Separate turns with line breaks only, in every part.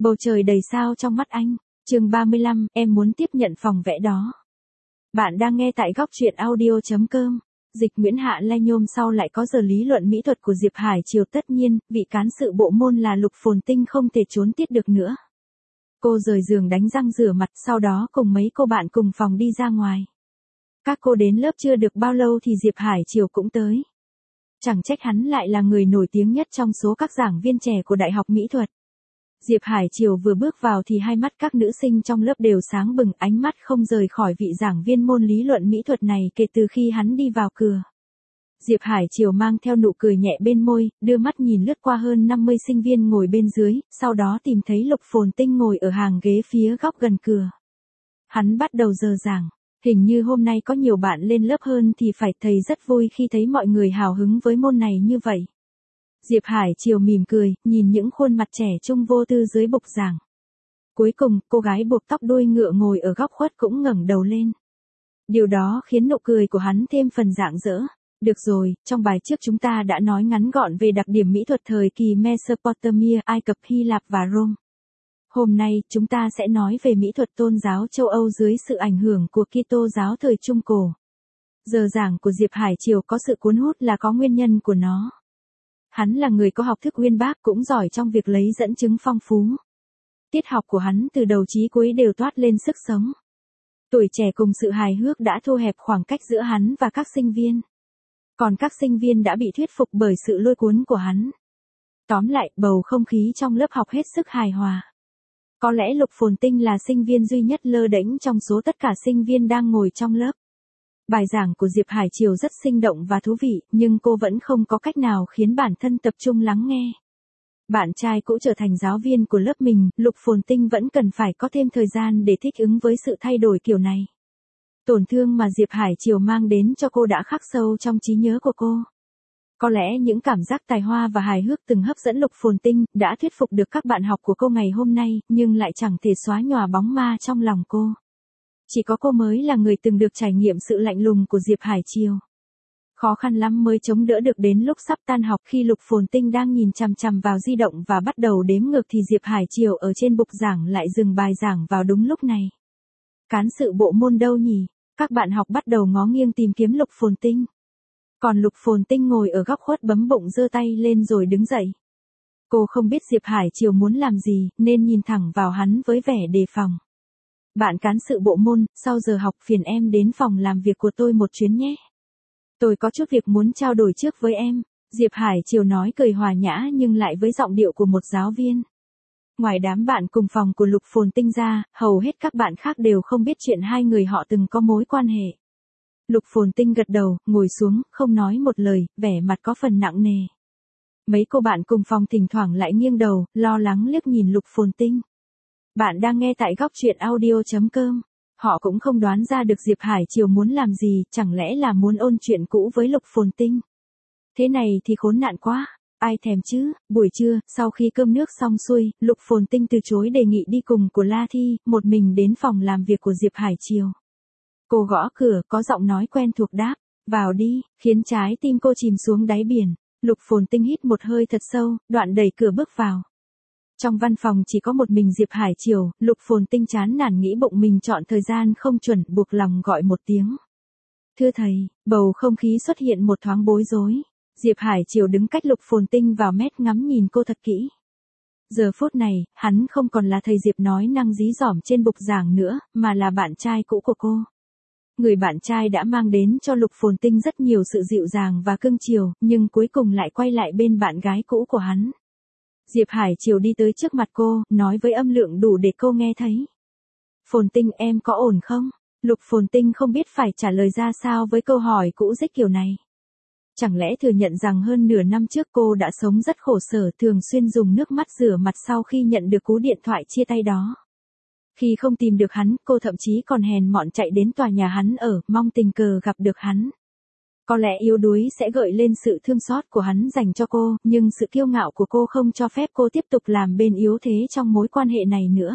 Bầu trời đầy sao trong mắt anh. Chương 35, em muốn tiếp nhận phòng vẽ đó. Bạn đang nghe tại góc truyện audio.com. Dịch Nguyễn Hạ Lai nhôm sau lại có giờ lý luận mỹ thuật của Diệp Hải Triều, tất nhiên, vị cán sự bộ môn là Lục Phồn Tinh không thể trốn tiết được nữa. Cô rời giường đánh răng rửa mặt, sau đó cùng mấy cô bạn cùng phòng đi ra ngoài. Các cô đến lớp chưa được bao lâu thì Diệp Hải Triều cũng tới. Chẳng trách hắn lại là người nổi tiếng nhất trong số các giảng viên trẻ của Đại học Mỹ thuật. Diệp Hải Triều vừa bước vào thì hai mắt các nữ sinh trong lớp đều sáng bừng, ánh mắt không rời khỏi vị giảng viên môn lý luận mỹ thuật này kể từ khi hắn đi vào cửa. Diệp Hải Triều mang theo nụ cười nhẹ bên môi, đưa mắt nhìn lướt qua hơn 50 sinh viên ngồi bên dưới, sau đó tìm thấy Lục Phồn Tinh ngồi ở hàng ghế phía góc gần cửa. Hắn bắt đầu giờ giảng. Hình như hôm nay có nhiều bạn lên lớp hơn thì phải, thầy rất vui khi thấy mọi người hào hứng với môn này như vậy. Diệp Hải Triều mỉm cười, nhìn những khuôn mặt trẻ trung vô tư dưới bục giảng. Cuối cùng, cô gái buộc tóc đuôi ngựa ngồi ở góc khuất cũng ngẩng đầu lên. Điều đó khiến nụ cười của hắn thêm phần rạng rỡ. Được rồi, trong bài trước chúng ta đã nói ngắn gọn về đặc điểm mỹ thuật thời kỳ Mesopotamia, Ai Cập, Hy Lạp và Rome. Hôm nay, chúng ta sẽ nói về mỹ thuật tôn giáo châu Âu dưới sự ảnh hưởng của Kitô giáo thời Trung Cổ. Giờ giảng của Diệp Hải Triều có sự cuốn hút là có nguyên nhân của nó. Hắn là người có học thức uyên bác, cũng giỏi trong việc lấy dẫn chứng phong phú. Tiết học của hắn từ đầu chí cuối đều toát lên sức sống. Tuổi trẻ cùng sự hài hước đã thu hẹp khoảng cách giữa hắn và các sinh viên. Còn các sinh viên đã bị thuyết phục bởi sự lôi cuốn của hắn. Tóm lại, bầu không khí trong lớp học hết sức hài hòa. Có lẽ Lục Phồn Tinh là sinh viên duy nhất lơ đễnh trong số tất cả sinh viên đang ngồi trong lớp. Bài giảng của Diệp Hải Triều rất sinh động và thú vị, nhưng cô vẫn không có cách nào khiến bản thân tập trung lắng nghe. Bạn trai cũ trở thành giáo viên của lớp mình, Lục Phồn Tinh vẫn cần phải có thêm thời gian để thích ứng với sự thay đổi kiểu này. Tổn thương mà Diệp Hải Triều mang đến cho cô đã khắc sâu trong trí nhớ của cô. Có lẽ những cảm giác tài hoa và hài hước từng hấp dẫn Lục Phồn Tinh đã thuyết phục được các bạn học của cô ngày hôm nay, nhưng lại chẳng thể xóa nhòa bóng ma trong lòng cô. Chỉ có cô mới là người từng được trải nghiệm sự lạnh lùng của Diệp Hải Triều. Khó khăn lắm mới chống đỡ được đến lúc sắp tan học, khi Lục Phồn Tinh đang nhìn chằm chằm vào di động và bắt đầu đếm ngược thì Diệp Hải Triều ở trên bục giảng lại dừng bài giảng vào đúng lúc này. Cán sự bộ môn đâu nhỉ? Các bạn học bắt đầu ngó nghiêng tìm kiếm Lục Phồn Tinh. Còn Lục Phồn Tinh ngồi ở góc khuất bấm bụng giơ tay lên rồi đứng dậy. Cô không biết Diệp Hải Triều muốn làm gì, nên nhìn thẳng vào hắn với vẻ đề phòng. Bạn cán sự bộ môn, sau giờ học phiền em đến phòng làm việc của tôi một chuyến nhé. Tôi có chút việc muốn trao đổi trước với em. Diệp Hải Triều nói cười hòa nhã nhưng lại với giọng điệu của một giáo viên. Ngoài đám bạn cùng phòng của Lục Phồn Tinh ra, hầu hết các bạn khác đều không biết chuyện hai người họ từng có mối quan hệ. Lục Phồn Tinh gật đầu, ngồi xuống, không nói một lời, vẻ mặt có phần nặng nề. Mấy cô bạn cùng phòng thỉnh thoảng lại nghiêng đầu, lo lắng liếc nhìn Lục Phồn Tinh. Bạn đang nghe tại góc truyện audio.com. Họ cũng không đoán ra được Diệp Hải Triều muốn làm gì, chẳng lẽ là muốn ôn chuyện cũ với Lục Phồn Tinh. Thế này thì khốn nạn quá, ai thèm chứ. Buổi trưa, sau khi cơm nước xong xuôi, Lục Phồn Tinh từ chối đề nghị đi cùng của La Thi, một mình đến phòng làm việc của Diệp Hải Triều. Cô gõ cửa, có giọng nói quen thuộc đáp, vào đi, khiến trái tim cô chìm xuống đáy biển. Lục Phồn Tinh hít một hơi thật sâu, đoạn đẩy cửa bước vào. Trong văn phòng chỉ có một mình Diệp Hải Triều, Lục Phồn Tinh chán nản nghĩ bụng mình chọn thời gian không chuẩn, buộc lòng gọi một tiếng. Thưa thầy, bầu không khí xuất hiện một thoáng bối rối. Diệp Hải Triều đứng cách Lục Phồn Tinh vào mét ngắm nhìn cô thật kỹ. Giờ phút này, hắn không còn là thầy Diệp nói năng dí dỏm trên bục giảng nữa, mà là bạn trai cũ của cô. Người bạn trai đã mang đến cho Lục Phồn Tinh rất nhiều sự dịu dàng và cưng chiều, nhưng cuối cùng lại quay lại bên bạn gái cũ của hắn. Diệp Hải Triều đi tới trước mặt cô, nói với âm lượng đủ để cô nghe thấy. Phồn Tinh, em có ổn không? Lục Phồn Tinh không biết phải trả lời ra sao với câu hỏi cũ rích kiểu này. Chẳng lẽ thừa nhận rằng hơn nửa năm trước cô đã sống rất khổ sở, thường xuyên dùng nước mắt rửa mặt sau khi nhận được cú điện thoại chia tay đó. Khi không tìm được hắn, cô thậm chí còn hèn mọn chạy đến tòa nhà hắn ở, mong tình cờ gặp được hắn. Có lẽ yếu đuối sẽ gợi lên sự thương xót của hắn dành cho cô, nhưng sự kiêu ngạo của cô không cho phép cô tiếp tục làm bên yếu thế trong mối quan hệ này nữa.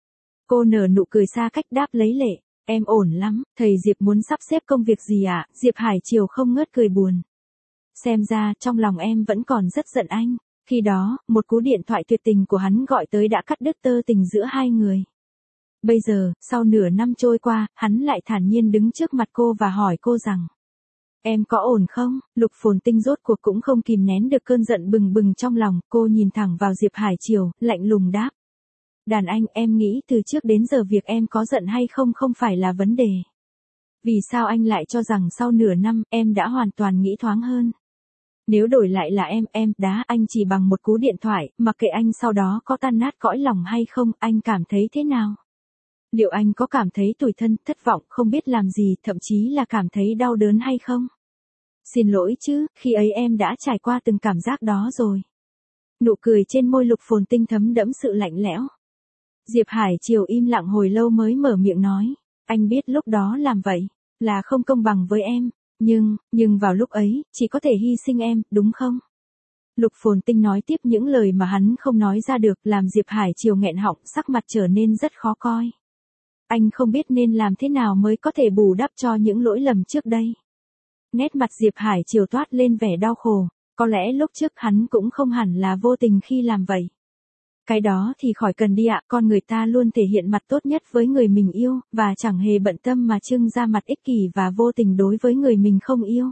Cô nở nụ cười xa cách đáp lấy lệ, em ổn lắm, thầy Diệp muốn sắp xếp công việc gì ạ? Diệp Hải Triều không ngớt cười buồn. Xem ra, trong lòng em vẫn còn rất giận anh. Khi đó, một cú điện thoại tuyệt tình của hắn gọi tới đã cắt đứt tơ tình giữa hai người. Bây giờ, sau nửa năm trôi qua, hắn lại thản nhiên đứng trước mặt cô và hỏi cô rằng: Em có ổn không? Lục Phồn Tinh rốt cuộc cũng không kìm nén được cơn giận bừng bừng trong lòng, cô nhìn thẳng vào Diệp Hải Triều, lạnh lùng đáp. Đàn anh, em nghĩ từ trước đến giờ việc em có giận hay không không phải là vấn đề. Vì sao anh lại cho rằng sau nửa năm, em đã hoàn toàn nghĩ thoáng hơn? Nếu đổi lại là em đá anh chỉ bằng một cú điện thoại, mặc kệ anh sau đó có tan nát cõi lòng hay không, anh cảm thấy thế nào? Liệu anh có cảm thấy tủi thân, thất vọng, không biết làm gì, thậm chí là cảm thấy đau đớn hay không? Xin lỗi chứ, khi ấy em đã trải qua từng cảm giác đó rồi. Nụ cười trên môi Lục Phồn Tinh thấm đẫm sự lạnh lẽo. Diệp Hải Triều im lặng hồi lâu mới mở miệng nói. Anh biết lúc đó làm vậy là không công bằng với em, nhưng vào lúc ấy, chỉ có thể hy sinh em, đúng không? Lục Phồn Tinh nói tiếp những lời mà hắn không nói ra được, làm Diệp Hải Triều nghẹn họng, sắc mặt trở nên rất khó coi. Anh không biết nên làm thế nào mới có thể bù đắp cho những lỗi lầm trước đây. Nét mặt Diệp Hải Triều toát lên vẻ đau khổ, có lẽ lúc trước hắn cũng không hẳn là vô tình khi làm vậy. Cái đó thì khỏi cần đi ạ, con người ta luôn thể hiện mặt tốt nhất với người mình yêu, và chẳng hề bận tâm mà trưng ra mặt ích kỷ và vô tình đối với người mình không yêu.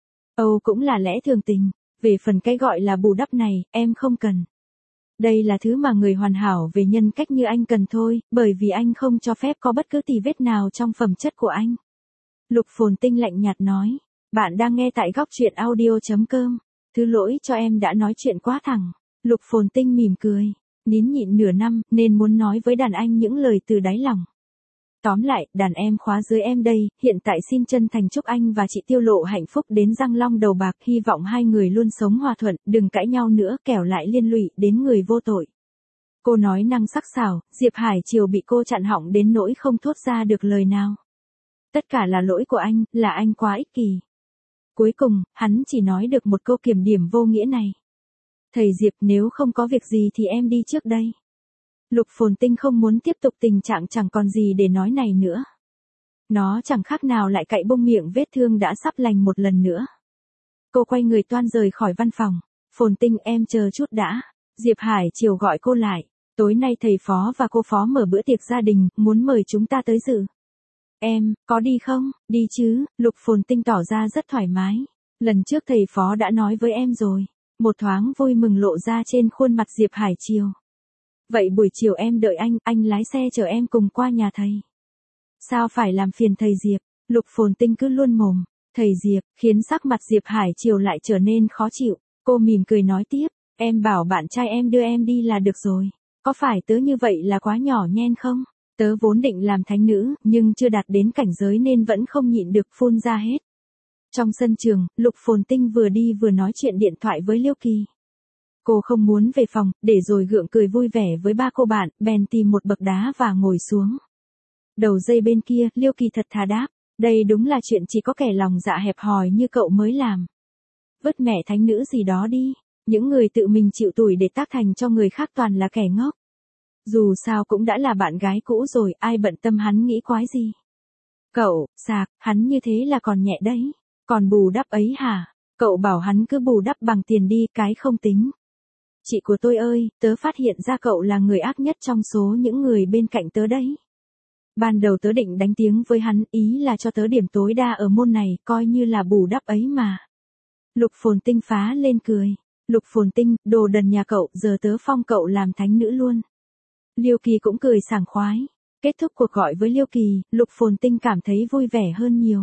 Âu cũng là lẽ thường tình, về phần cái gọi là bù đắp này, em không cần. Đây là thứ mà người hoàn hảo về nhân cách như anh cần thôi, bởi vì anh không cho phép có bất cứ tì vết nào trong phẩm chất của anh. Lục Phồn Tinh lạnh nhạt nói, bạn đang nghe tại góc truyện audio.com, thứ lỗi cho em đã nói chuyện quá thẳng. Lục Phồn Tinh mỉm cười, nín nhịn nửa năm, nên muốn nói với đàn anh những lời từ đáy lòng. Tóm lại, đàn em khóa dưới em đây, hiện tại xin chân thành chúc anh và chị Tiêu Lộ hạnh phúc đến răng long đầu bạc, hy vọng hai người luôn sống hòa thuận, đừng cãi nhau nữa, kẻo lại liên lụy đến người vô tội. Cô nói năng sắc sảo, Diệp Hải Triều bị cô chặn họng đến nỗi không thốt ra được lời nào. Tất cả là lỗi của anh, là anh quá ích kỷ. Cuối cùng, hắn chỉ nói được một câu kiểm điểm vô nghĩa này. Thầy Diệp, nếu không có việc gì thì em đi trước đây. Lục Phồn Tinh không muốn tiếp tục tình trạng chẳng còn gì để nói này nữa. Nó chẳng khác nào lại cạy bông miệng vết thương đã sắp lành một lần nữa. Cô quay người toan rời khỏi văn phòng. Phồn Tinh, em chờ chút đã. Diệp Hải Triều gọi cô lại. Tối nay thầy Phó và cô Phó mở bữa tiệc gia đình, muốn mời chúng ta tới dự. Em, có đi không? Đi chứ, Lục Phồn Tinh tỏ ra rất thoải mái. Lần trước thầy Phó đã nói với em rồi. Một thoáng vui mừng lộ ra trên khuôn mặt Diệp Hải Triều. Vậy buổi chiều em đợi anh lái xe chở em cùng qua nhà thầy. Sao phải làm phiền thầy Diệp? Lục Phồn Tinh cứ luôn mồm. Thầy Diệp, khiến sắc mặt Diệp Hải Triều lại trở nên khó chịu. Cô mỉm cười nói tiếp, em bảo bạn trai em đưa em đi là được rồi. Có phải tớ như vậy là quá nhỏ nhen không? Tớ vốn định làm thánh nữ, nhưng chưa đạt đến cảnh giới nên vẫn không nhịn được phun ra hết. Trong sân trường, Lục Phồn Tinh vừa đi vừa nói chuyện điện thoại với Liêu Kỳ. Cô không muốn về phòng, để rồi gượng cười vui vẻ với ba cô bạn, bèn tìm một bậc đá và ngồi xuống. Đầu dây bên kia, Liêu Kỳ thật thà đáp, đây đúng là chuyện chỉ có kẻ lòng dạ hẹp hòi như cậu mới làm. Vứt mẹ thánh nữ gì đó đi, những người tự mình chịu tủi để tác thành cho người khác toàn là kẻ ngốc. Dù sao cũng đã là bạn gái cũ rồi, ai bận tâm hắn nghĩ quái gì. Cậu, sạc, hắn như thế là còn nhẹ đấy. Còn bù đắp ấy hả? Cậu bảo hắn cứ bù đắp bằng tiền đi, cái không tính. Chị của tôi ơi, tớ phát hiện ra cậu là người ác nhất trong số những người bên cạnh tớ đấy. Ban đầu tớ định đánh tiếng với hắn, ý là cho tớ điểm tối đa ở môn này, coi như là bù đắp ấy mà. Lục Phồn Tinh phá lên cười. Lục Phồn Tinh, đồ đần nhà cậu, giờ tớ phong cậu làm thánh nữ luôn. Liêu Kỳ cũng cười sảng khoái. Kết thúc cuộc gọi với Liêu Kỳ, Lục Phồn Tinh cảm thấy vui vẻ hơn nhiều.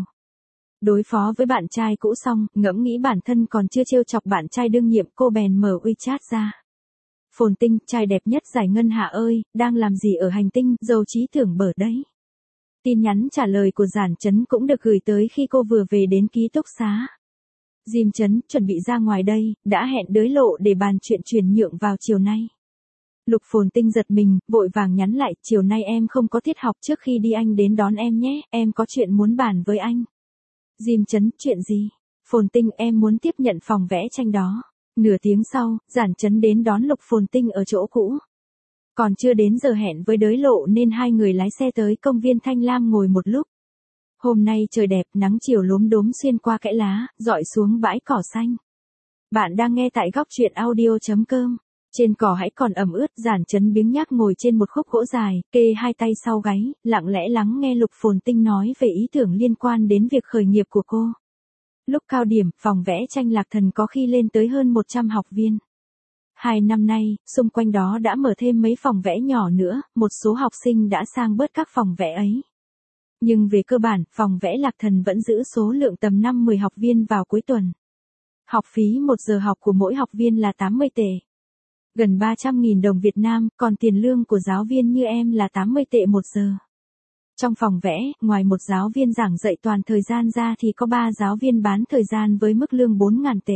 Đối phó với bạn trai cũ xong, ngẫm nghĩ bản thân còn chưa trêu chọc bạn trai đương nhiệm, cô bèn mở WeChat ra. Phồn Tinh, trai đẹp nhất giải ngân hạ ơi, đang làm gì ở hành tinh, giàu trí tưởng bở đấy. Tin nhắn trả lời của Giản Chấn cũng được gửi tới khi cô vừa về đến ký túc xá. Diêm Chấn, chuẩn bị ra ngoài đây, đã hẹn Đới Lộ để bàn chuyện chuyển nhượng vào chiều nay. Lục Phồn Tinh giật mình, vội vàng nhắn lại, chiều nay em không có tiết học, trước khi đi anh đến đón em nhé, em có chuyện muốn bàn với anh. Diêm Chấn, chuyện gì? Phồn Tinh, em muốn tiếp nhận phòng vẽ tranh đó. Nửa tiếng sau, Giản Chấn đến đón Lục Phồn Tinh ở chỗ cũ. Còn chưa đến giờ hẹn với Đới Lộ nên hai người lái xe tới công viên Thanh Lam ngồi một lúc. Hôm nay trời đẹp, nắng chiều lốm đốm xuyên qua kẽ lá, rọi xuống bãi cỏ xanh. Bạn đang nghe tại góc truyện audio.com. Trên cỏ hãy còn ẩm ướt, Giản Chấn biếng nhác ngồi trên một khúc gỗ dài, kê hai tay sau gáy, lặng lẽ lắng nghe Lục Phồn Tinh nói về ý tưởng liên quan đến việc khởi nghiệp của cô. Lúc cao điểm, phòng vẽ tranh Lạc Thần có khi lên tới hơn 100 học viên. 2 năm nay, xung quanh đó đã mở thêm mấy phòng vẽ nhỏ nữa, một số học sinh đã sang bớt các phòng vẽ ấy. Nhưng về cơ bản, phòng vẽ Lạc Thần vẫn giữ số lượng tầm 5-10 học viên vào cuối tuần. Học phí 1 giờ học của mỗi học viên là 80 tệ. Gần 300.000 đồng Việt Nam, còn tiền lương của giáo viên như em là 80 tệ 1 giờ. Trong phòng vẽ, ngoài một giáo viên giảng dạy toàn thời gian ra thì có 3 giáo viên bán thời gian với mức lương 4.000 tệ.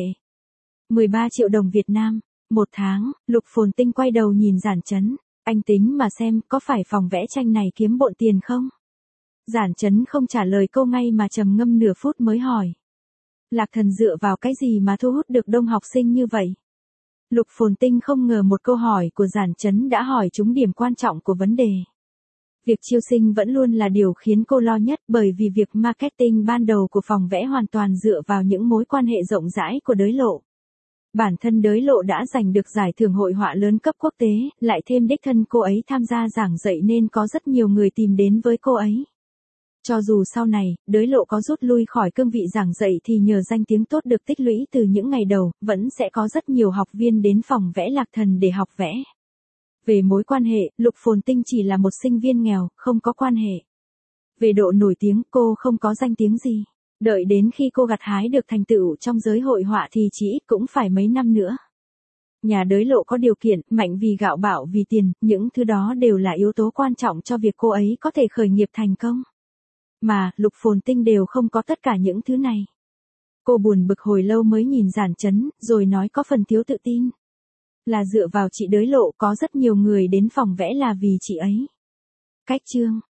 13 triệu đồng Việt Nam, 1 tháng. Lục Phồn Tinh quay đầu nhìn Giản Chấn. Anh tính mà xem có phải phòng vẽ tranh này kiếm bộn tiền không? Giản Chấn không trả lời câu ngay mà trầm ngâm nửa phút mới hỏi. Lạc Thần dựa vào cái gì mà thu hút được đông học sinh như vậy? Lục Phồn Tinh không ngờ một câu hỏi của Giản Chấn đã hỏi trúng điểm quan trọng của vấn đề. Việc chiêu sinh vẫn luôn là điều khiến cô lo nhất, bởi vì việc marketing ban đầu của phòng vẽ hoàn toàn dựa vào những mối quan hệ rộng rãi của Đới Lộ. Bản thân Đới Lộ đã giành được giải thưởng hội họa lớn cấp quốc tế, lại thêm đích thân cô ấy tham gia giảng dạy nên có rất nhiều người tìm đến với cô ấy. Cho dù sau này, Đới Lộ có rút lui khỏi cương vị giảng dạy thì nhờ danh tiếng tốt được tích lũy từ những ngày đầu, vẫn sẽ có rất nhiều học viên đến phòng vẽ Lạc Thần để học vẽ. Về mối quan hệ, Lục Phồn Tinh chỉ là một sinh viên nghèo, không có quan hệ. Về độ nổi tiếng, cô không có danh tiếng gì. Đợi đến khi cô gặt hái được thành tựu trong giới hội họa thì chỉ ít cũng phải mấy năm nữa. Nhà Đới Lộ có điều kiện, mạnh vì gạo bạo vì tiền, những thứ đó đều là yếu tố quan trọng cho việc cô ấy có thể khởi nghiệp thành công. Mà, Lục Phồn Tinh đều không có tất cả những thứ này. Cô buồn bực hồi lâu mới nhìn Giản Chấn, rồi nói có phần thiếu tự tin. Là dựa vào chị Đới Lộ, có rất nhiều người đến phòng vẽ là vì chị ấy. Cách chương.